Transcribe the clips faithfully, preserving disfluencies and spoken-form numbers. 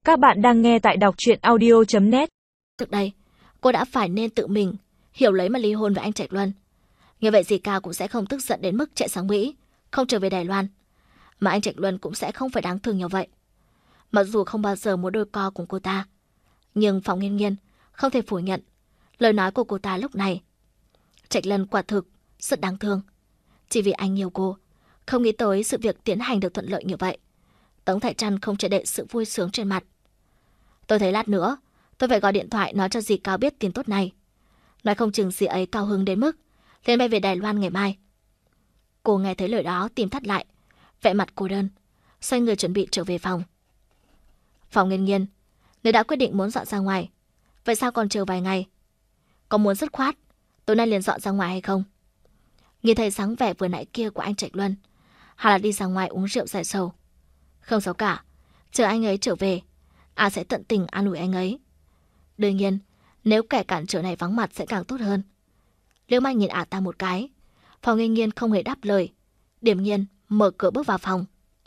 Các bạn đang nghe tại đọc truyện audio chấm net. Trước đây, cô đã phải nên tự mình hiểu lấy mà ly hôn với anh Trạch Luân. Như vậy dì Cao cũng sẽ không tức giận đến mức chạy sang Mỹ, không trở về Đài Loan. Mà anh Trạch Luân cũng sẽ không phải đáng thương như vậy. Mặc dù không bao giờ muốn đôi co cùng cô ta, nhưng Phòng Nghiên Nghiên không thể phủ nhận lời nói của cô ta lúc này. Trạch Luân quả thực rất đáng thương. Chỉ vì anh yêu cô, không nghĩ tới sự việc tiến hành được thuận lợi như vậy. Tống Thải Trăn không che đậy sự vui sướng trên mặt. Tôi thấy lát nữa tôi phải gọi điện thoại nói cho dì Cao biết tin tốt này. Nói không chừng dì ấy cao hứng đến mức lên bay về Đài Loan ngày mai. Cô nghe thấy lời đó tìm thắt lại, vẻ mặt cô đơn, xoay người chuẩn bị trở về phòng. Phòng Nghiên Nghiên, nếu đã quyết định muốn dọn ra ngoài, vậy sao còn chờ vài ngày? Có muốn dứt khoát tối nay liền dọn ra ngoài hay không? Nhìn thấy dáng vẻ vừa nãy kia của anh Trạch Luân, hay là đi ra ngoài uống rượu giải sầu? Không sao cả, chờ anh ấy trở về, à sẽ tận tình an ủi anh ấy. Đương nhiên, nếu kẻ cản trở này vắng mặt sẽ càng tốt hơn. Liễu Mai nhìn ả ta một cái, Phòng Nghiên Nghiên không hề đáp lời, điềm nhiên mở cửa bước vào phòng.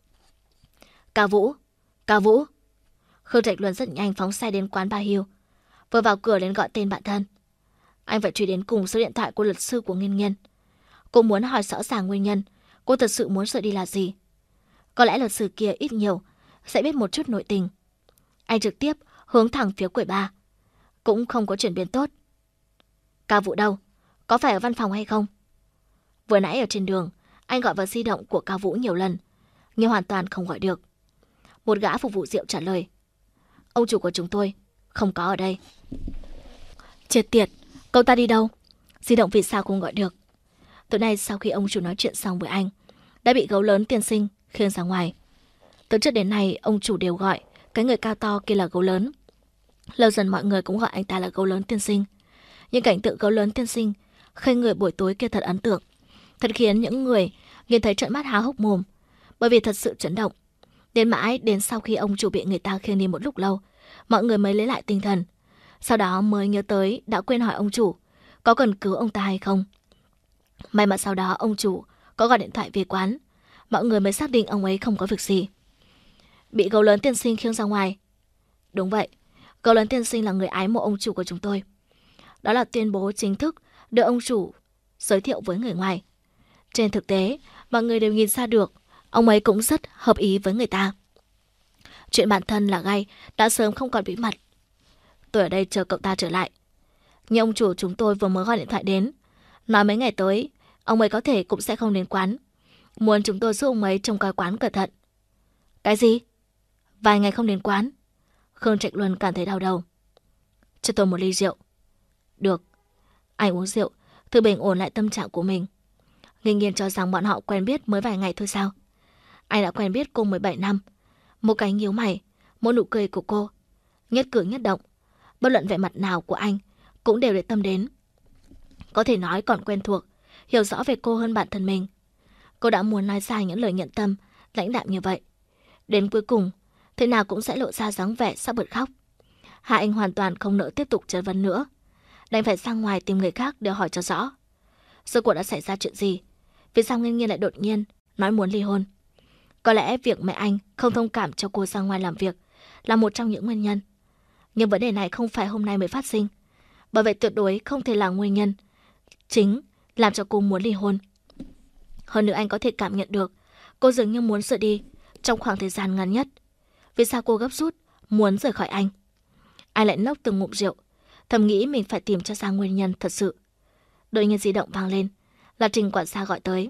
Cao Vũ, Cao Vũ. Khương Trạch Luân rất nhanh phóng xe đến quán Ba Hill, vừa vào cửa đến gọi tên bạn thân. Anh phải truy đến cùng số điện thoại của luật sư của Nghiên Nghiên. Cô muốn hỏi rõ ràng nguyên nhân cô thật sự muốn rời đi là gì. Có lẽ luật sư kia ít nhiều sẽ biết một chút nội tình. Anh trực tiếp hướng thẳng phía quầy bar, cũng không có chuyển biến tốt. Cao Vũ đâu? Có phải ở văn phòng hay không? Vừa nãy ở trên đường, anh gọi vào di động của Cao Vũ nhiều lần, nhưng hoàn toàn không gọi được. Một gã phục vụ rượu trả lời: ông chủ của chúng tôi không có ở đây. Chết tiệt, cậu ta đi đâu? Di động vì sao không gọi được? Tối nay sau khi ông chủ nói chuyện xong với anh, đã bị gấu lớn tiên sinh khiêng ra ngoài. Từ trước đến nay ông chủ đều gọi cái người cao to kia là gấu lớn. Lâu dần mọi người cũng gọi anh ta là gấu lớn tiên sinh. Nhưng cảnh tượng gấu lớn tiên sinh khênh người buổi tối kia thật ấn tượng, thật khiến những người nhìn thấy trợn mắt há hốc mồm, bởi vì thật sự chấn động. Đến mãi đến sau khi ông chủ bị người ta khiêng đi một lúc lâu, mọi người mới lấy lại tinh thần. Sau đó mới nhớ tới đã quên hỏi ông chủ có cần cứu ông ta hay không. May mà sau đó ông chủ có gọi điện thoại về quán, mọi người mới xác định ông ấy không có việc gì. Bị gấu lớn tiên sinh khiêng ra ngoài. Đúng vậy, gấu lớn tiên sinh là người ái mộ ông chủ của chúng tôi. Đó là tuyên bố chính thức được ông chủ giới thiệu với người ngoài. Trên thực tế, mọi người đều nhìn ra được ông ấy cũng rất hợp ý với người ta. Chuyện bản thân là gay đã sớm không còn bí mật. Tôi ở đây chờ cậu ta trở lại. Nhưng ông chủ chúng tôi vừa mới gọi điện thoại đến, nói mấy ngày tới ông ấy có thể cũng sẽ không đến quán, muốn chúng tôi giúp ông ấy trông coi quán cẩn thận. Cái gì? Vài ngày không đến quán? Khương Trạch Luân cảm thấy đau đầu. Cho tôi một ly rượu. Được. Anh uống rượu, thử bình ổn lại tâm trạng của mình. Nghiên Nghiên cho rằng bọn họ quen biết mới vài ngày thôi sao? Anh đã quen biết cô mười bảy năm. Một cái nhíu mày, một nụ cười của cô, nhất cử nhất động, bất luận vẻ mặt nào của anh cũng đều để tâm đến. Có thể nói còn quen thuộc, hiểu rõ về cô hơn bản thân mình. Cô đã muốn nói ra những lời nhận tâm, lãnh đạm như vậy. Đến cuối cùng, thế nào cũng sẽ lộ ra dáng vẻ sắp bật khóc. Hai anh hoàn toàn không nỡ tiếp tục chất vấn nữa, đành phải sang ngoài tìm người khác để hỏi cho rõ. Rốt cuộc đã xảy ra chuyện gì? Vì sao Nghiên Nghiên lại đột nhiên nói muốn ly hôn? Có lẽ việc mẹ anh không thông cảm cho cô ra ngoài làm việc là một trong những nguyên nhân. Nhưng vấn đề này không phải hôm nay mới phát sinh, bởi vậy tuyệt đối không thể là nguyên nhân chính làm cho cô muốn ly hôn. Hơn nữa anh có thể cảm nhận được cô dường như muốn rời đi trong khoảng thời gian ngắn nhất. Vì sao cô gấp rút muốn rời khỏi anh? Anh lại nốc từng ngụm rượu, thầm nghĩ mình phải tìm cho ra nguyên nhân thật sự. Đột nhiên di động vang lên, là Trình quản gia gọi tới.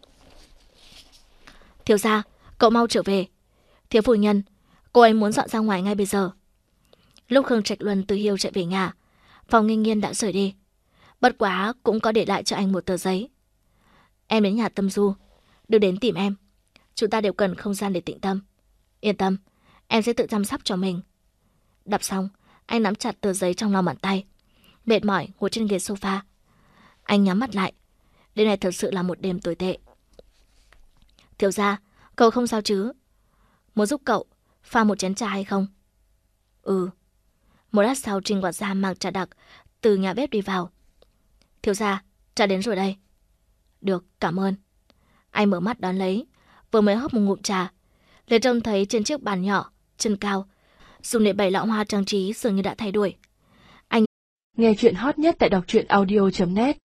Thiếu gia, cậu mau trở về. Thiếu phu nhân, cô ấy muốn dọn ra ngoài ngay bây giờ. Lúc Khương Trạch Luân từ Hiêu chạy về nhà, Phòng Nghiên Nghiên đã rời đi. Bất quá cũng có để lại cho anh một tờ giấy. Em đến nhà Tâm Du, đưa đến tìm em. Chúng ta đều cần không gian để tĩnh tâm. Yên tâm, em sẽ tự chăm sóc cho mình. Đọc xong, anh nắm chặt tờ giấy trong lòng bàn tay, mệt mỏi ngồi trên ghế sofa. Anh nhắm mắt lại. Đêm này thật sự là một đêm tồi tệ. Thiếu gia, cậu không sao chứ? Muốn giúp cậu pha một chén trà hay không? Ừ. Một lát sau Trình quản gia mang trà đặc từ nhà bếp đi vào. Thiếu gia, trà đến rồi đây. Được, cảm ơn. Anh mở mắt đón lấy, vừa mới hớp một ngụm trà, liền trông thấy trên chiếc bàn nhỏ, chân cao, dùng để bày lọ hoa trang trí dường như đã thay đổi. Nghe chuyện hot nhất tại đọc truyện audio chấm net